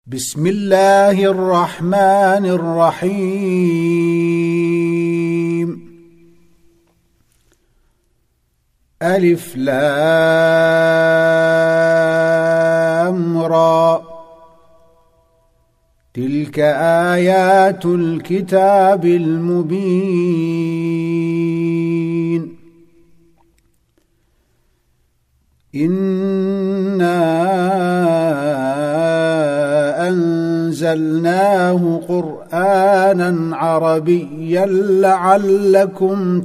بسم الله الرحمن الرحيم. ألف لام را، تلك آيات الكتاب المبين. إنا أنزلناه قرآنا عربيا لعلكم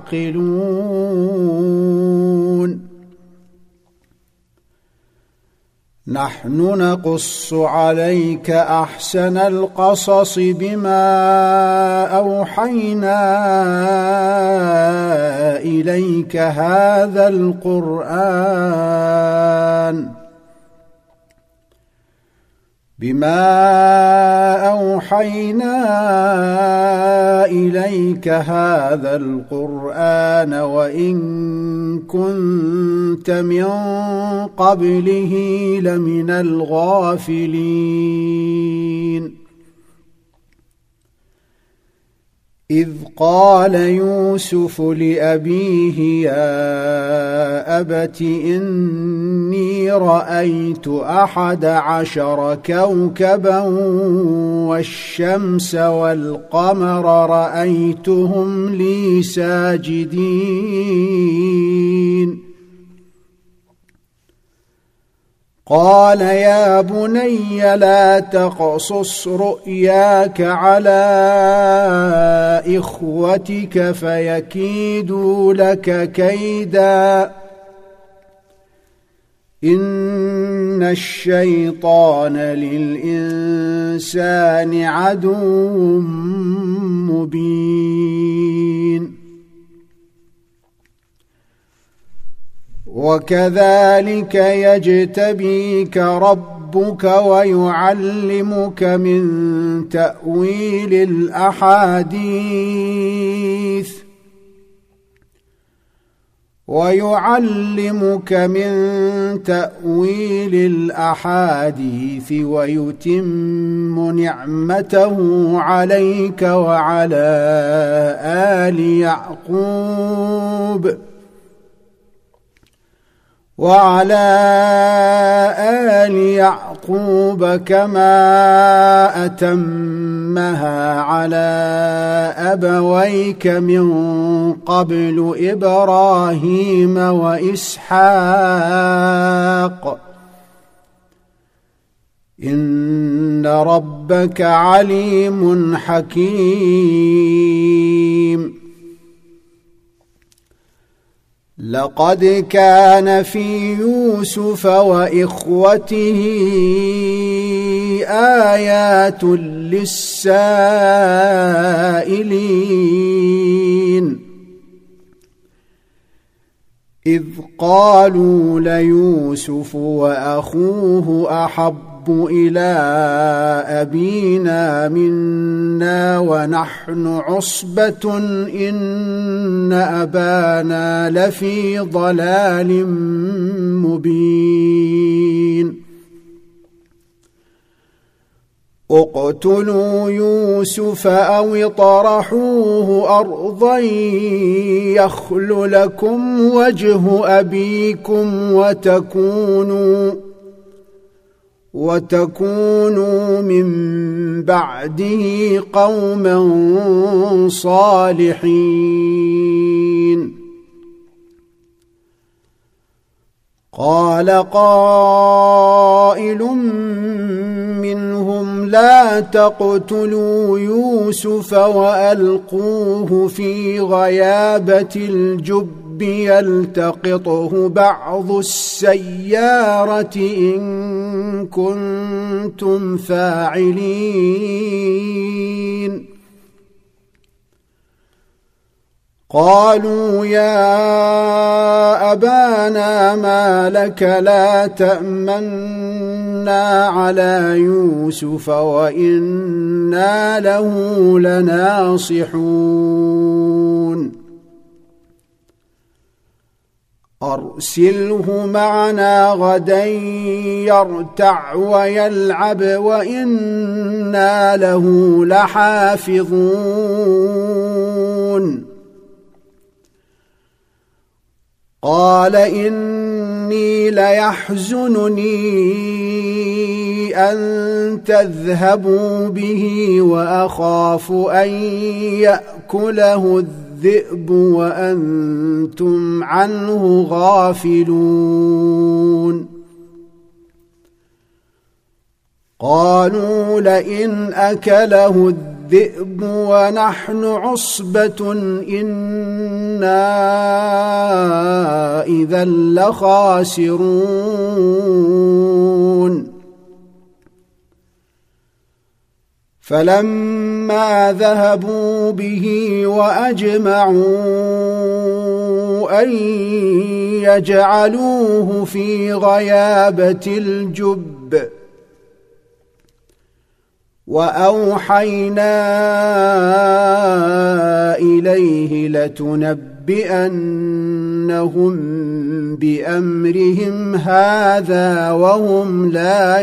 تعقلون. نحن نقص عليك أحسن القصص بما أوحينا إليك هذا القرآن وإن كنت من قبله لمن الغافلين. إذ قال يوسف لأبيه يا أبت إني رأيت 11 كوكبا والشمس والقمر رأيتهم لي ساجدين. قال يا بني لا تقصص رؤياك على إخوتك فيكيدوا لك كيدا، إن الشيطان للإنسان عدو مبين. وكذلك يجتبيك ربك ويعلمك من تأويل الأحاديث ويتم نعمته عليك وعلى آل يعقوب كما أتمها على أبويك من قبل إبراهيم وإسحاق، إن ربك عليم حكيم. لقد كان في يوسف وإخوته آيات للسائلين، إذ قالوا ليوسف وأخوه أحب إلى أبينا منا ونحن عصبة إن أبانا لفي ضلال مبين. اقتلوا يوسف أو اطرحوه أرضا يخل لكم وجه أبيكم وتكونوا من بعده قوما صالحين. قال قائل منهم لا تقتلوا يوسف وألقوه في غيابة الجب يلتقطه بعض السيارة إن كنتم فاعلين. قالوا يا أبانا ما لك لا تأمنا على يوسف وإنا له لناصحون. أرسله معنا غدا يرتع ويلعب وإنا له لحافظون قال إني ليحزنني أن تذهبوا به وأخاف أن يأكله الذئب وأنتم عنه غافلون قالوا لئن أكله الذئب ونحن عصبة إنا إذا لخاسرون فلما ذهبوا به وأجمعوا أن يجعلوه في غيابة الجب وأوحينا إليه لتنبئنهم بأمرهم هذا وهم لا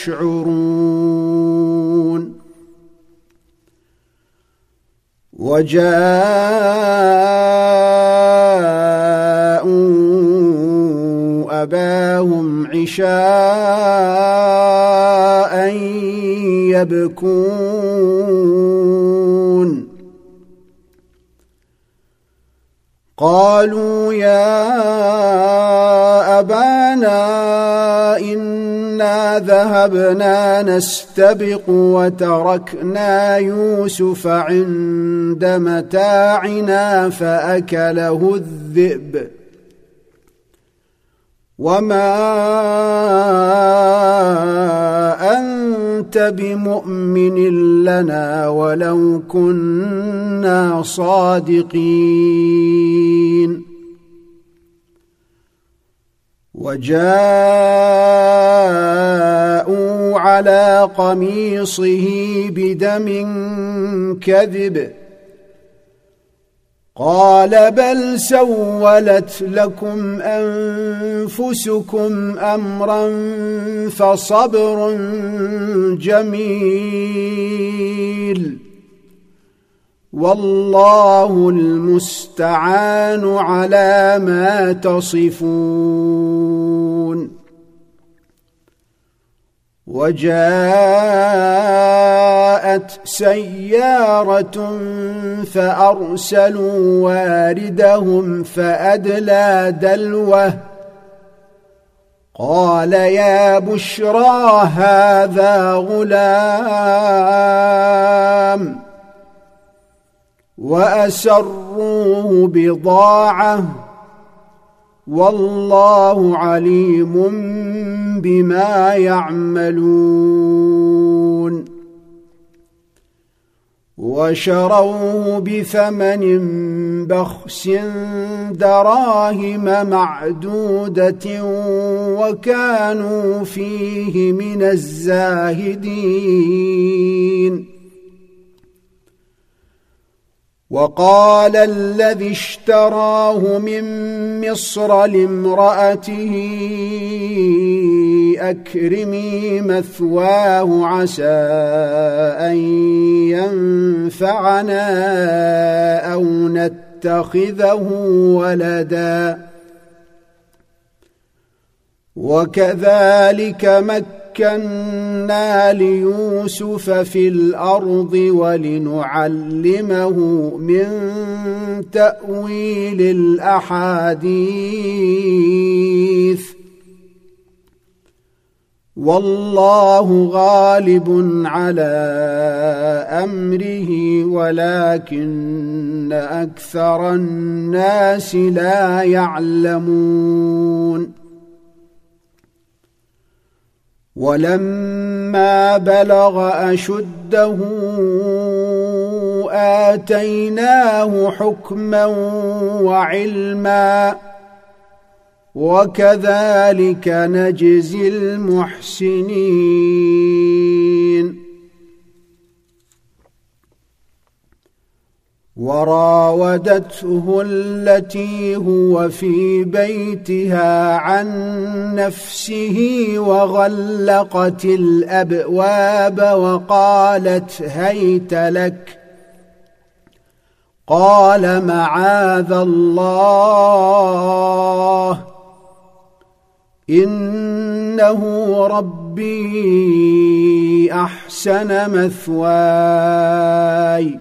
يشعرون وجاءوا أباهم عشاء يبكون قالوا يا أبانا إنا ذهبنا نستبق وتركنا يوسف عند متاعنا فأكله الذئب وما أنت بمؤمن لنا ولو كنا صادقين وجاءوا على قميصه بدم كذب قال بل سولت لكم أنفسكم أمرا فصبر جميل والله المستعان على ما تصفون وجاءت سيارة فأرسلوا واردهم فأدلى دلوه قال يا بشرى هذا غلام وأسروه بضاعة والله عليم بما يعملون وشروه بثمن بخس دراهم معدودة وكانوا فيه من الزاهدين وقال الذي اشتراه من مصر لامرأته أكرمي مثواه عسى أن ينفعنا أو نتخذه ولدا وكذلك مكنا ليوسف في الأرض ولنعلمه من تأويل الأحاديث والله غالب على أمره ولكن أكثر الناس لا يعلمون ولما بلغ أشده آتيناه حكما وعلما وكذلك نجزي المحسنين وراودته التي هو في بيتها عن نفسه وغلقت الأبواب وقالت هيت لك قال معاذ الله إنه ربي أحسن مثواي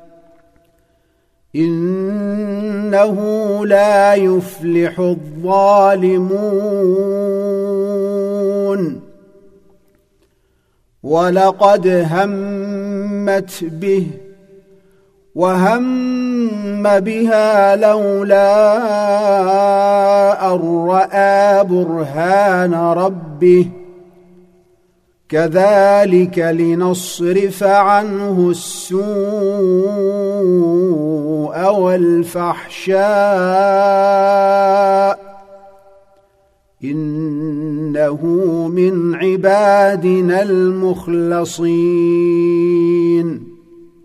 إنه لا يفلح الظالمون ولقد همت به وهم بها لولا أن رأى برهان ربه كذلك لنصرف عنه السوء والفحشاء إنه من عبادنا المخلصين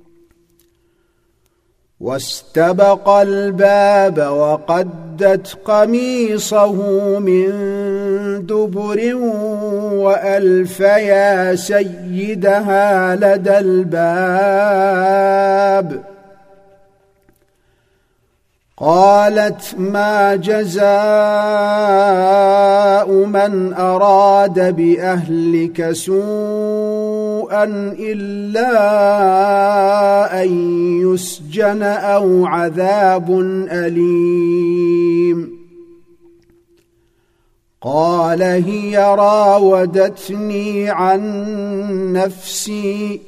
واستبق الباب وقدت قميصه من دبر وألف يا سيدها لدى الباب قالت ما جزاء من أراد بأهلك سوءا إلا أن يسجن أو عذاب أليم قال هي راودتني عن نفسي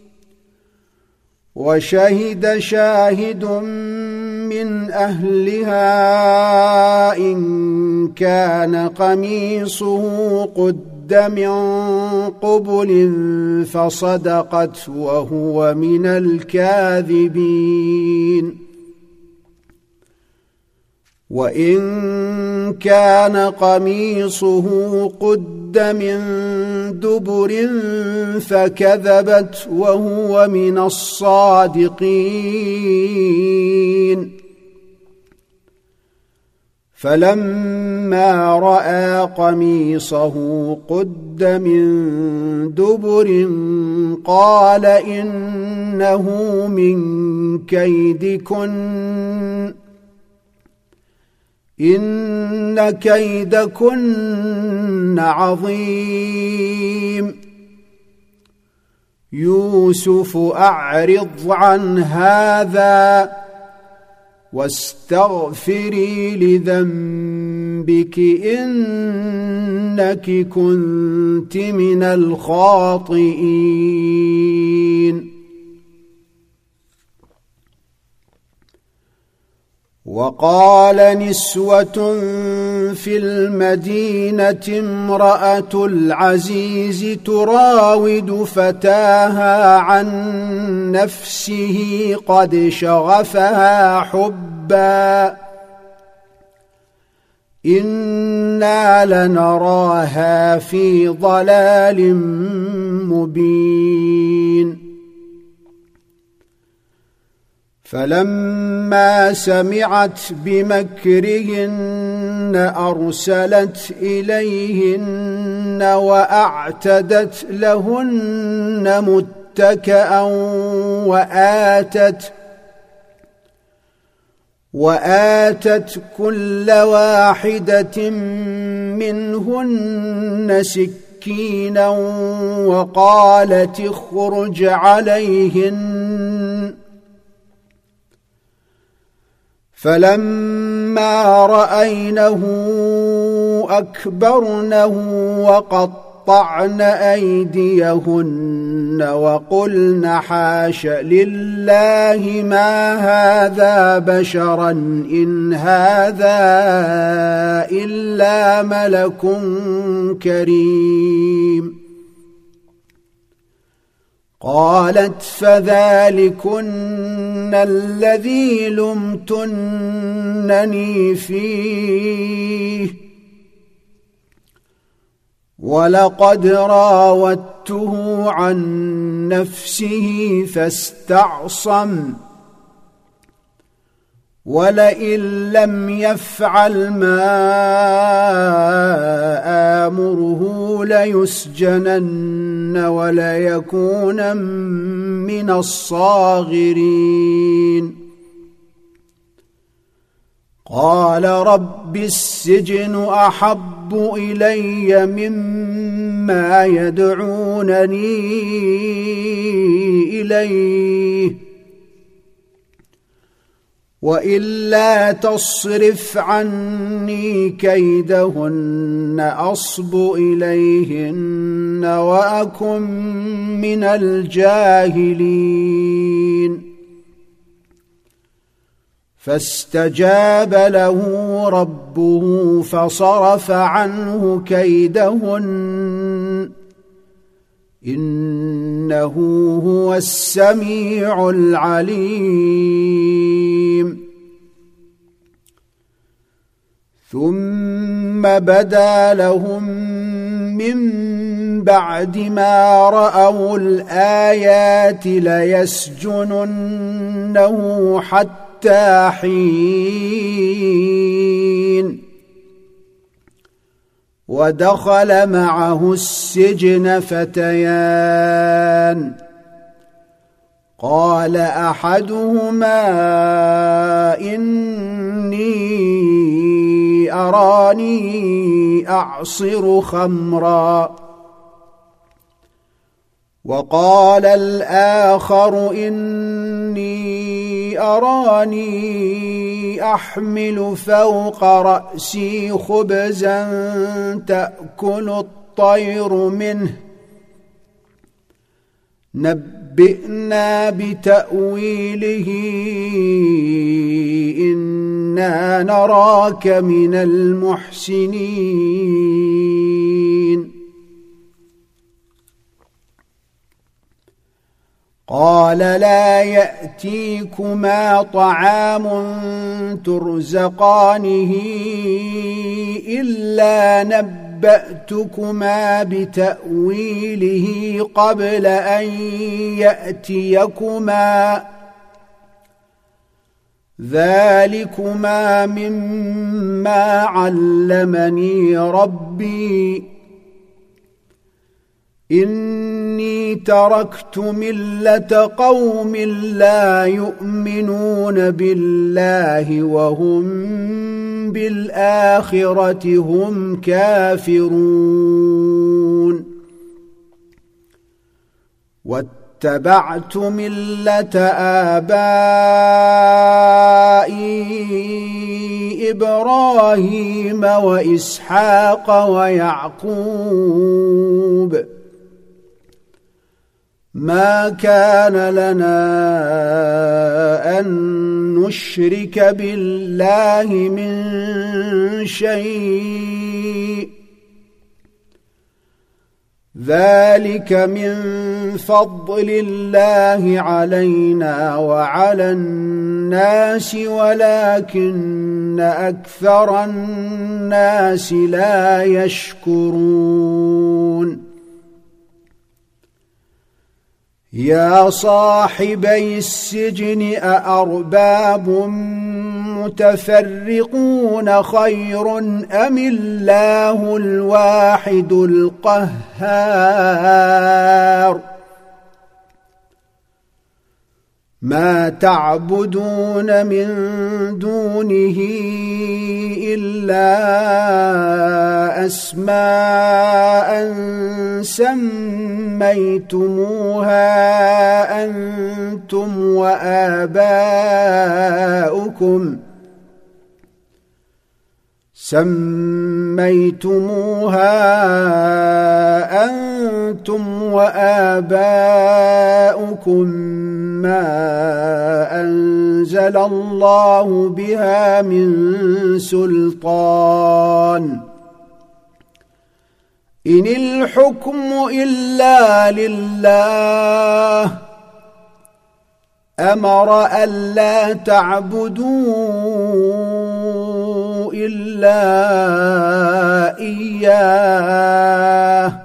وشهد شاهد من أهلها إن كان قميصه قد من قبل فصدقت وهو من الكاذبين وإن كان قميصه قد من دبر فكذبت وهو من الصادقين فلما رأى قميصه قد من دبر قال إنه من كيدكن إن كيدكن عظيم يوسف أعرض عن هذا واستغفري لذنبك إنك كنت من الخاطئين وقال نسوة في المدينة امرأة العزيز تراود فتاها عن نفسه قد شغفها حبا إنا لنراها في ضلال مبين فلما سمعت بمكرهن أرسلت إليهن وأعتدت لهن متكئا وآتت كل واحدة منهن سكينا وقالت اخرج عليهن فلما رأينه أكبرنه وقطعن أيديهن وقلن حاش لله ما هذا بشرا إن هذا إلا ملك كريم قالت فذلكن الذي لمتنني فيه ولقد راودته عن نفسه فاستعصم ولئن لم يفعل ما آمره ليسجنن وليكونن من الصاغرين. قال رب السجن أحب إلي مما يدعونني إليه، وإلا تصرف عني كيدهن أصب إليهن وأكن من الجاهلين. فاستجاب له ربه فصرف عنه كيدهن إنه هو السميع العليم. ثم بدا لهم من بعد ما رأوا الآيات ليسجننه حتى حين. ودخل معه السجن فتيان، قال أحدهما إني أراني أعصر خمرا، وقال الآخر إني أراني أحمل فوق رأسي خبزا تأكل الطير منه نبئنا بتأويله إنا نراك من المحسنين. قال لا يأتيكما طعام ترزقانه إلا نبأتكما بتأويله قبل أن يأتيكما، ذلكما مما علمني ربي إني تركت ملة قوم لا يؤمنون بالله وهم بالآخرة هم كافرون، واتبعت ملة آبائي إبراهيم وإسحاق ويعقوب، ما كان لنا أن نشرك بالله من شيء، ذلك من فضل الله علينا وعلى الناس ولكن أكثر الناس لا يشكرون. يا صاحبي السجن أأرباب متفرقون خير أم الله الواحد القهار؟ ما تعبدون من دونه إلا أسماء سميتموها أنتم وآباؤكم ما أنزل الله بها من سلطان، إن الحكم إلا لله أمر ألا تعبدوا إلا إياه